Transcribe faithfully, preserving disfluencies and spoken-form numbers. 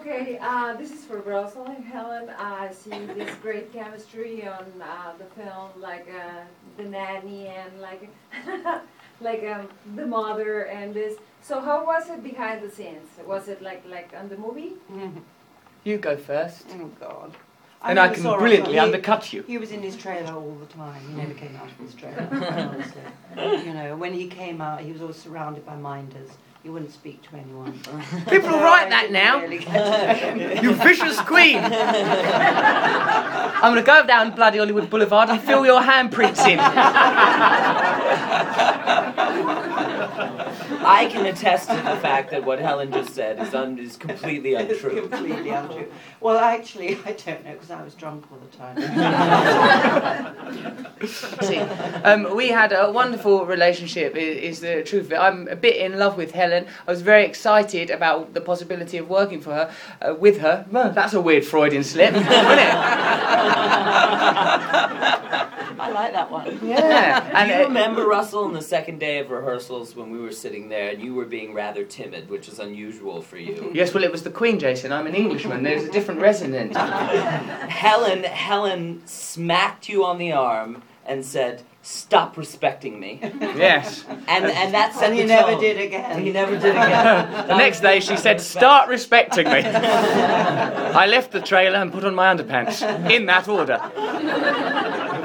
Okay, uh, this is for Russell and Helen. I see this great chemistry on uh, the film, like uh, the nanny and like like um, the mother and this. So how was it behind the scenes? Was it like like on the movie? Mm-hmm. You go first. Oh God. And I, I can brilliantly he, undercut you. He was in his trailer all the time. He never came out of his trailer. Honestly. You know, when he came out, he was always surrounded by minders. He wouldn't speak to anyone. People will write that now. Really you vicious queen. I'm going to go down bloody Hollywood Boulevard and fill your handprints in. I can attest to the fact that what Helen just said is, un- is completely untrue. It's completely untrue. Well, actually, I don't know, because I was drunk all the time. See, um, we had a wonderful relationship, is, is the truth of it. I'm a bit in love with Helen. I was very excited about the possibility of working for her, uh, with her. Well, that's a weird Freudian slip, isn't it? I like that one. Yeah. And do you remember, Russell, on the second day of rehearsals when we were sitting there and you were being rather timid, which is unusual for you? Yes, well, it was the Queen, Jason. I'm an Englishman. There's a different resonance. Helen, Helen smacked you on the arm and said, "Stop respecting me." Yes. And and that set And he the never tone. did again. He never did again. The next day she said, "Start respecting me." I left the trailer and put on my underpants. In that order.